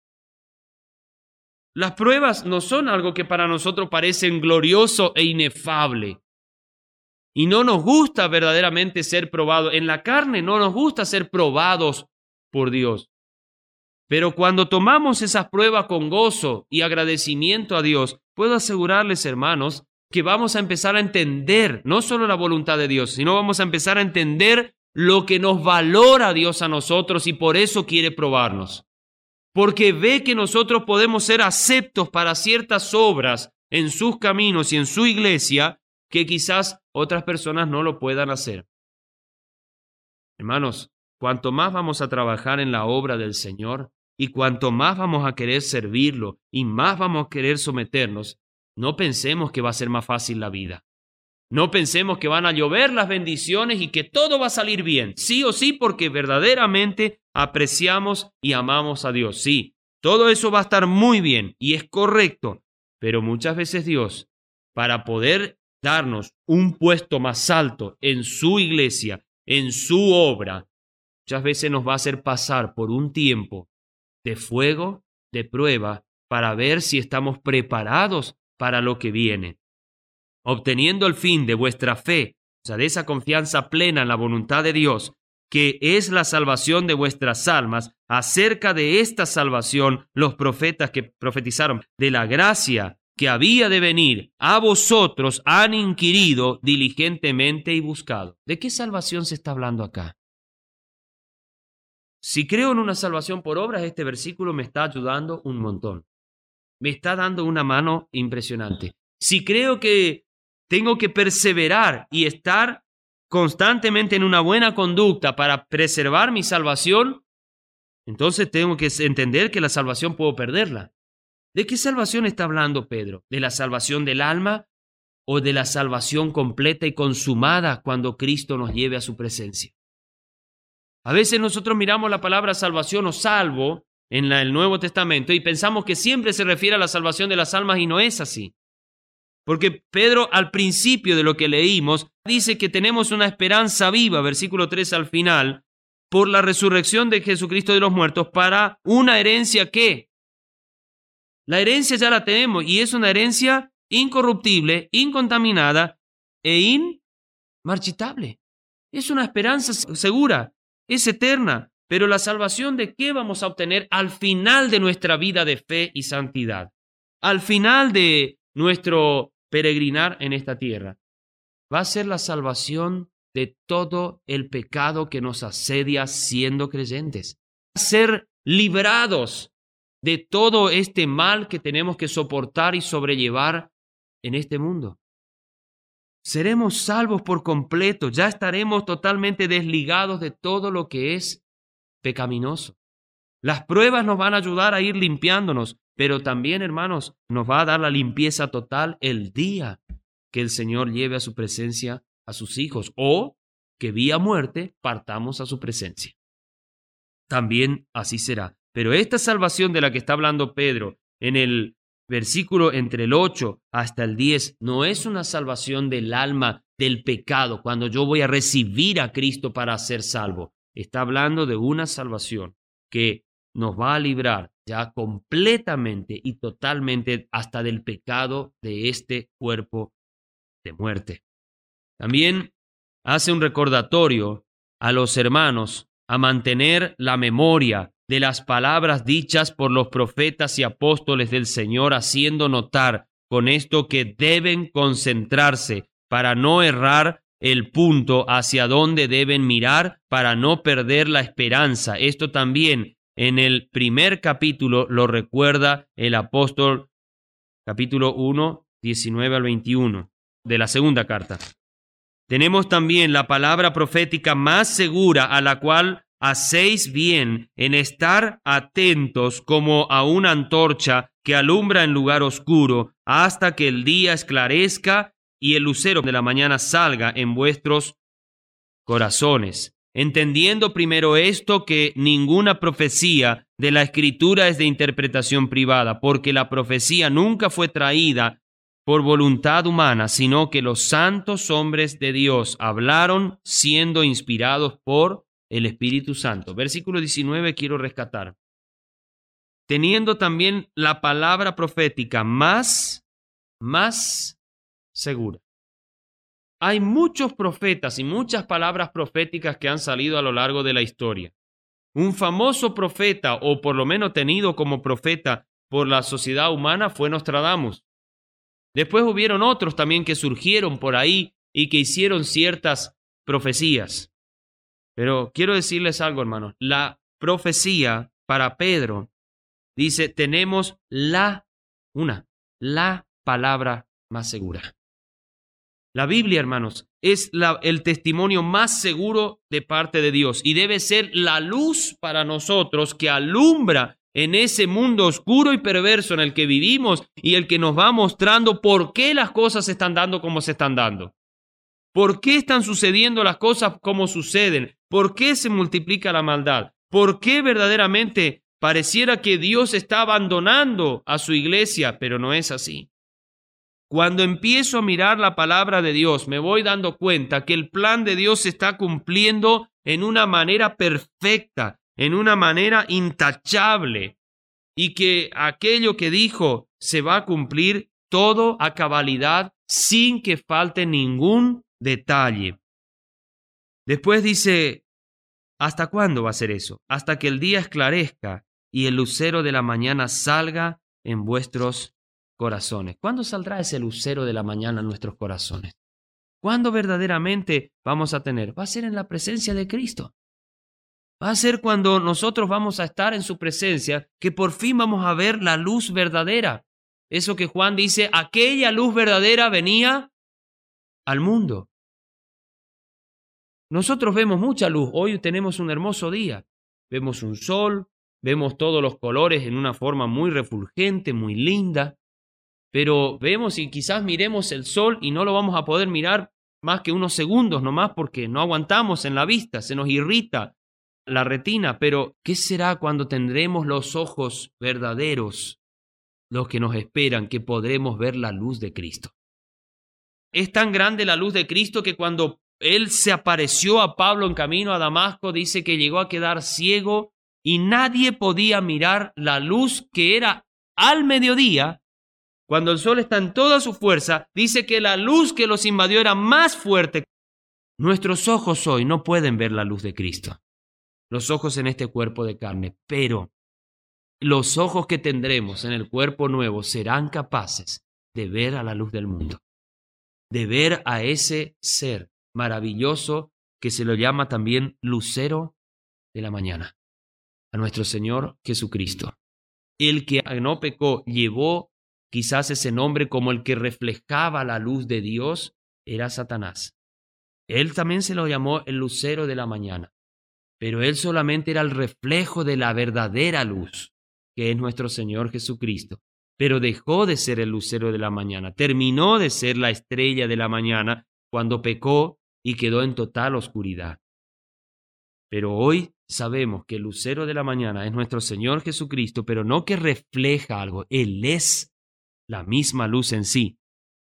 Las pruebas no son algo que para nosotros parecen glorioso e inefable. Y no nos gusta verdaderamente ser probados. En la carne no nos gusta ser probados por Dios. Pero cuando tomamos esas pruebas con gozo y agradecimiento a Dios, puedo asegurarles, hermanos, que vamos a empezar a entender no solo la voluntad de Dios, sino vamos a empezar a entender lo que nos valora Dios a nosotros y por eso quiere probarnos. Porque ve que nosotros podemos ser aceptos para ciertas obras en sus caminos y en su iglesia que quizás otras personas no lo puedan hacer. Hermanos, cuanto más vamos a trabajar en la obra del Señor y cuanto más vamos a querer servirlo y más vamos a querer someternos, no pensemos que va a ser más fácil la vida. No pensemos que van a llover las bendiciones y que todo va a salir bien, sí o sí, porque verdaderamente apreciamos y amamos a Dios. Sí, todo eso va a estar muy bien y es correcto, pero muchas veces Dios, para poder darnos un puesto más alto en su iglesia, en su obra, muchas veces nos va a hacer pasar por un tiempo de fuego, de prueba, para ver si estamos preparados para lo que viene. Obteniendo el fin de vuestra fe, o sea, de esa confianza plena en la voluntad de Dios, que es la salvación de vuestras almas. Acerca de esta salvación, los profetas que profetizaron de la gracia que había de venir a vosotros han inquirido diligentemente y buscado. ¿De qué salvación se está hablando acá? Si creo en una salvación por obras, este versículo me está ayudando un montón. Me está dando una mano impresionante. Si creo que tengo que perseverar y estar constantemente en una buena conducta para preservar mi salvación, entonces tengo que entender que la salvación puedo perderla. ¿De qué salvación está hablando Pedro? ¿De la salvación del alma o de la salvación completa y consumada cuando Cristo nos lleve a su presencia? A veces nosotros miramos la palabra salvación o salvo en el Nuevo Testamento y pensamos que siempre se refiere a la salvación de las almas y no es así. Porque Pedro al principio de lo que leímos dice que tenemos una esperanza viva, versículo 3 al final, por la resurrección de Jesucristo de los muertos para una herencia que la herencia ya la tenemos y es una herencia incorruptible, incontaminada e inmarchitable. Es una esperanza segura, es eterna, pero la salvación ¿de qué vamos a obtener al final de nuestra vida de fe y santidad? Al final de nuestro peregrinar en esta tierra. Va a ser la salvación de todo el pecado que nos asedia siendo creyentes. Va a ser librados de todo este mal que tenemos que soportar y sobrellevar en este mundo. Seremos salvos por completo, ya estaremos totalmente desligados de todo lo que es pecaminoso. Las pruebas nos van a ayudar a ir limpiándonos, pero también, hermanos, nos va a dar la limpieza total el día que el Señor lleve a su presencia a sus hijos o que vía muerte partamos a su presencia. También así será. Pero esta salvación de la que está hablando Pedro en el versículo entre el 8 hasta el 10 no es una salvación del alma del pecado cuando yo voy a recibir a Cristo para ser salvo. Está hablando de una salvación que nos va a librar ya completamente y totalmente hasta del pecado de este cuerpo de muerte. También hace un recordatorio a los hermanos a mantener la memoria de las palabras dichas por los profetas y apóstoles del Señor, haciendo notar con esto que deben concentrarse para no errar el punto hacia donde deben mirar, para no perder la esperanza. Esto también en el primer capítulo lo recuerda el apóstol, capítulo 1, 19 al 21 de la segunda carta. Tenemos también la palabra profética más segura, a la cual hacéis bien en estar atentos como a una antorcha que alumbra en lugar oscuro hasta que el día esclarezca y el lucero de la mañana salga en vuestros corazones. Entendiendo primero esto, que ninguna profecía de la Escritura es de interpretación privada, porque la profecía nunca fue traída por voluntad humana, sino que los santos hombres de Dios hablaron siendo inspirados por el Espíritu Santo. Versículo 19 quiero rescatar. Teniendo también la palabra profética más segura. Hay muchos profetas y muchas palabras proféticas que han salido a lo largo de la historia. Un famoso profeta, o por lo menos tenido como profeta por la sociedad humana, fue Nostradamus. Después hubieron otros también que surgieron por ahí y que hicieron ciertas profecías. Pero quiero decirles algo, hermanos. La profecía para Pedro dice, tenemos la palabra más segura. La Biblia, hermanos, es el testimonio más seguro de parte de Dios y debe ser la luz para nosotros que alumbra en ese mundo oscuro y perverso en el que vivimos y el que nos va mostrando por qué las cosas se están dando como se están dando. ¿Por qué están sucediendo las cosas como suceden? ¿Por qué se multiplica la maldad? ¿Por qué verdaderamente pareciera que Dios está abandonando a su iglesia? Pero no es así. Cuando empiezo a mirar la palabra de Dios, me voy dando cuenta que el plan de Dios se está cumpliendo en una manera perfecta, en una manera intachable, y que aquello que dijo se va a cumplir todo a cabalidad sin que falte ningún detalle. Después dice, ¿hasta cuándo va a ser eso? Hasta que el día esclarezca y el lucero de la mañana salga en vuestros corazones. ¿Cuándo saldrá ese lucero de la mañana en nuestros corazones? ¿Cuándo verdaderamente vamos a tener? Va a ser en la presencia de Cristo. Va a ser cuando nosotros vamos a estar en su presencia que por fin vamos a ver la luz verdadera. Eso que Juan dice, aquella luz verdadera venía al mundo. Nosotros vemos mucha luz. Hoy tenemos un hermoso día. Vemos un sol, vemos todos los colores en una forma muy refulgente, muy linda. Pero vemos y quizás miremos el sol y no lo vamos a poder mirar más que unos segundos nomás porque no aguantamos en la vista, se nos irrita la retina. Pero ¿qué será cuando tendremos los ojos verdaderos, los que nos esperan, que podremos ver la luz de Cristo? Es tan grande la luz de Cristo que cuando Él se apareció a Pablo en camino a Damasco, dice que llegó a quedar ciego y nadie podía mirar la luz que era al mediodía. Cuando el sol está en toda su fuerza, dice que la luz que los invadió era más fuerte. Nuestros ojos hoy no pueden ver la luz de Cristo, los ojos en este cuerpo de carne, pero los ojos que tendremos en el cuerpo nuevo serán capaces de ver a la luz del mundo, de ver a ese ser maravilloso que se lo llama también lucero de la mañana, a nuestro Señor Jesucristo. El que no pecó llevó quizás ese nombre como el que reflejaba la luz de Dios, era Satanás. Él también se lo llamó el lucero de la mañana, pero él solamente era el reflejo de la verdadera luz, que es nuestro Señor Jesucristo. Pero dejó de ser el lucero de la mañana, terminó de ser la estrella de la mañana cuando pecó y quedó en total oscuridad. Pero hoy sabemos que el lucero de la mañana es nuestro Señor Jesucristo, pero no que refleja algo, Él es la misma luz en sí.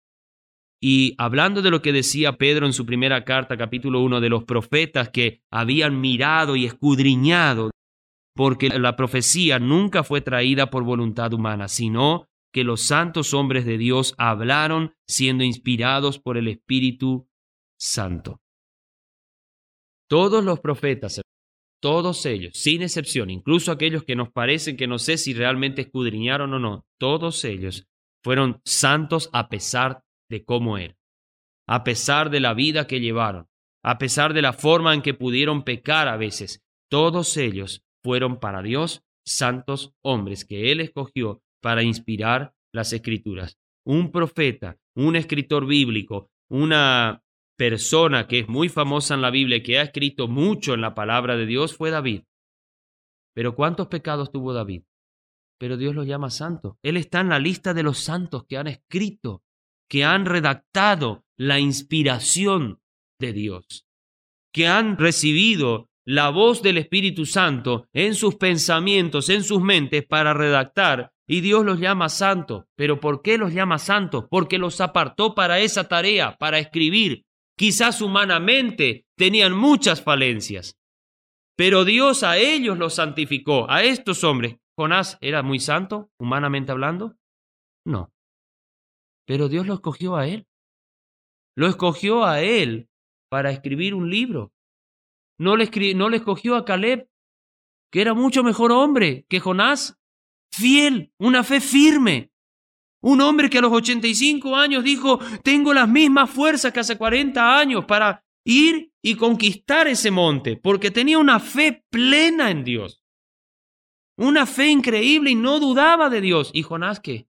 Y hablando de lo que decía Pedro en su primera carta, capítulo 1, de los profetas que habían mirado y escudriñado, porque la profecía nunca fue traída por voluntad humana, sino que los santos hombres de Dios hablaron siendo inspirados por el Espíritu Santo. Todos los profetas, todos ellos, sin excepción, incluso aquellos que nos parecen que no sé si realmente escudriñaron o no, todos ellos fueron santos a pesar de cómo eran, a pesar de la vida que llevaron, a pesar de la forma en que pudieron pecar a veces. Todos ellos fueron para Dios santos hombres que Él escogió para inspirar las Escrituras. Un profeta, un escritor bíblico, una persona que es muy famosa en la Biblia, que ha escrito mucho en la palabra de Dios, fue David. Pero ¿cuántos pecados tuvo David? Pero Dios lo llama santo. Él está en la lista de los santos que han escrito, que han redactado la inspiración de Dios, que han recibido la voz del Espíritu Santo en sus pensamientos, en sus mentes para redactar, y Dios los llama santos. ¿Pero por qué los llama santos? Porque los apartó para esa tarea, para escribir. Quizás humanamente tenían muchas falencias, pero Dios a ellos los santificó, a estos hombres. ¿Jonás era muy santo, humanamente hablando? No. Pero Dios lo escogió a él. Lo escogió a él para escribir un libro. No le escogió a Caleb, que era mucho mejor hombre que Jonás. Fiel, una fe firme. Un hombre que a los 85 años dijo, tengo las mismas fuerzas que hace 40 años para ir y conquistar ese monte, porque tenía una fe plena en Dios. Una fe increíble y no dudaba de Dios. ¿Y Jonás qué?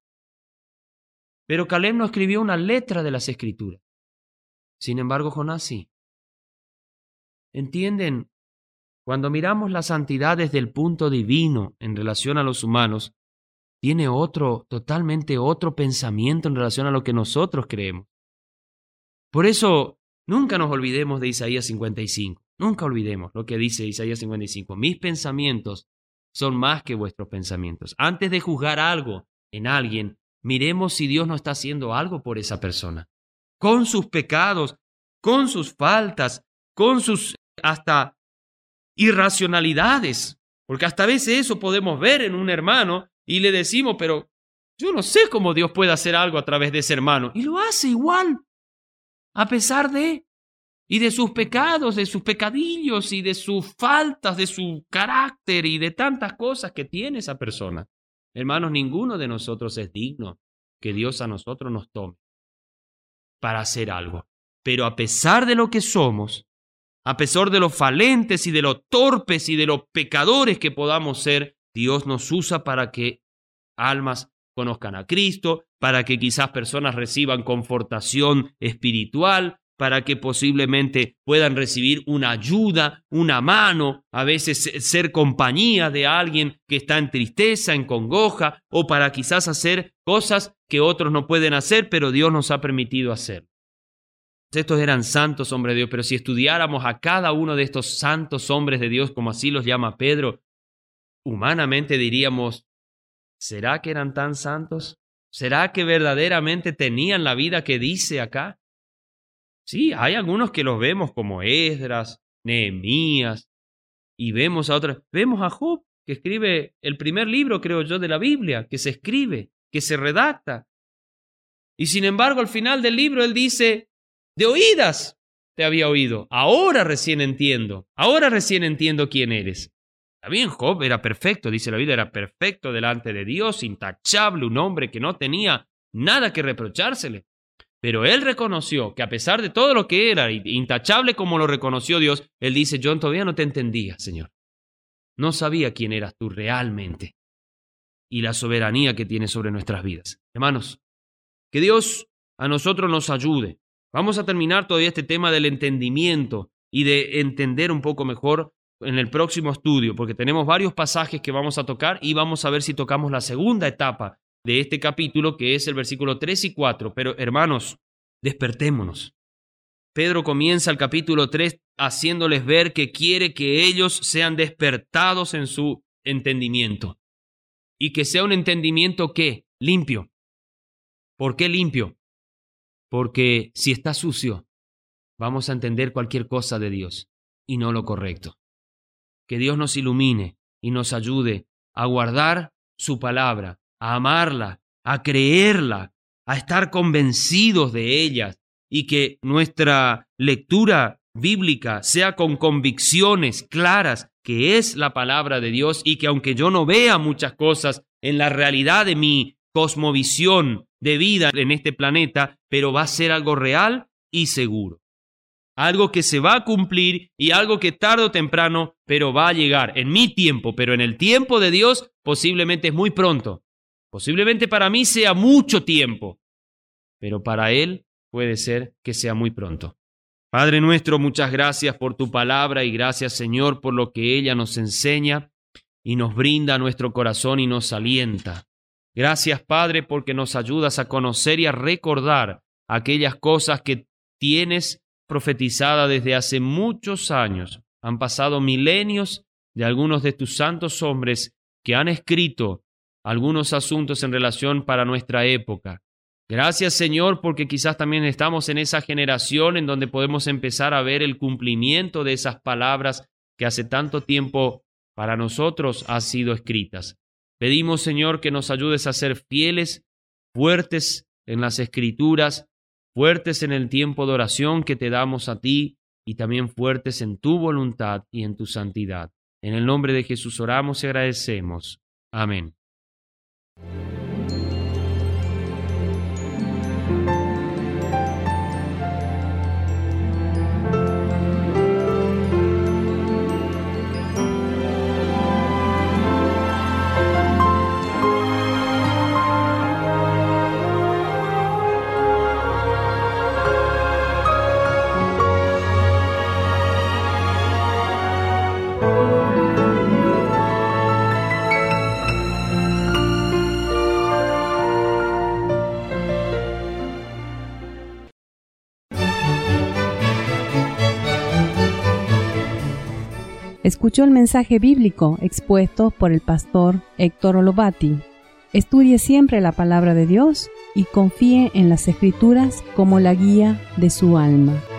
Pero Caleb no escribió una letra de las Escrituras. Sin embargo, Jonás sí. ¿Entienden? Cuando miramos la santidad desde el punto divino en relación a los humanos, tiene totalmente otro pensamiento en relación a lo que nosotros creemos. Por eso, nunca nos olvidemos de Isaías 55. Nunca olvidemos lo que dice Isaías 55. Mis pensamientos son más que vuestros pensamientos. Antes de juzgar algo en alguien, miremos si Dios no está haciendo algo por esa persona. Con sus pecados, con sus faltas, con sus hasta irracionalidades. Porque hasta a veces eso podemos ver en un hermano y le decimos, pero yo no sé cómo Dios puede hacer algo a través de ese hermano. Y lo hace igual, a pesar de sus pecados, de sus pecadillos y de sus faltas, de su carácter y de tantas cosas que tiene esa persona. Hermanos, ninguno de nosotros es digno que Dios a nosotros nos tome para hacer algo. Pero a pesar de lo que somos, a pesar de lo falentes y de lo torpes y de los pecadores que podamos ser, Dios nos usa para que almas conozcan a Cristo, para que quizás personas reciban confortación espiritual, para que posiblemente puedan recibir una ayuda, una mano, a veces ser compañía de alguien que está en tristeza, en congoja, o para quizás hacer cosas que otros no pueden hacer, pero Dios nos ha permitido hacer. Estos eran santos hombres de Dios, pero si estudiáramos a cada uno de estos santos hombres de Dios, como así los llama Pedro, humanamente diríamos, ¿será que eran tan santos? ¿Será que verdaderamente tenían la vida que dice acá? Sí, hay algunos que los vemos como Esdras, Nehemías, y vemos a otros. Vemos a Job, que escribe el primer libro, creo yo, de la Biblia, que se escribe, que se redacta. Y sin embargo, al final del libro él dice, de oídas te había oído, ahora recién entiendo quién eres. También Job era perfecto, dice la Biblia, era perfecto delante de Dios, intachable, un hombre que no tenía nada que reprochársele. Pero él reconoció que a pesar de todo lo que era, intachable como lo reconoció Dios, él dice, yo todavía no te entendía, Señor. No sabía quién eras tú realmente y la soberanía que tienes sobre nuestras vidas. Hermanos, que Dios a nosotros nos ayude. Vamos a terminar todavía este tema del entendimiento y de entender un poco mejor en el próximo estudio, porque tenemos varios pasajes que vamos a tocar y vamos a ver si tocamos la segunda etapa de este capítulo, que es el versículo 3 y 4. Pero, hermanos, despertémonos. Pedro comienza el capítulo 3 haciéndoles ver que quiere que ellos sean despertados en su entendimiento. Y que sea un entendimiento, ¿qué? Limpio. ¿Por qué limpio? Porque si está sucio, vamos a entender cualquier cosa de Dios y no lo correcto. Que Dios nos ilumine y nos ayude a guardar su palabra, a amarla, a creerla, a estar convencidos de ella, y que nuestra lectura bíblica sea con convicciones claras que es la palabra de Dios, y que aunque yo no vea muchas cosas en la realidad de mi cosmovisión de vida en este planeta, pero va a ser algo real y seguro. Algo que se va a cumplir y algo que tarde o temprano, pero va a llegar en mi tiempo, pero en el tiempo de Dios posiblemente es muy pronto. Posiblemente para mí sea mucho tiempo, pero para Él puede ser que sea muy pronto. Padre nuestro, muchas gracias por tu palabra y gracias, Señor, por lo que ella nos enseña y nos brinda a nuestro corazón y nos alienta. Gracias, Padre, porque nos ayudas a conocer y a recordar aquellas cosas que tienes profetizada desde hace muchos años. Han pasado milenios de algunos de tus santos hombres que han escrito algunos asuntos en relación para nuestra época. Gracias, Señor, porque quizás también estamos en esa generación en donde podemos empezar a ver el cumplimiento de esas palabras que hace tanto tiempo para nosotros han sido escritas. Pedimos, Señor, que nos ayudes a ser fieles, fuertes en las Escrituras, fuertes en el tiempo de oración que te damos a ti y también fuertes en tu voluntad y en tu santidad. En el nombre de Jesús oramos y agradecemos. Amén. Escuchó el mensaje bíblico expuesto por el pastor Héctor Olovati. Estudie siempre la palabra de Dios y confíe en las Escrituras como la guía de su alma.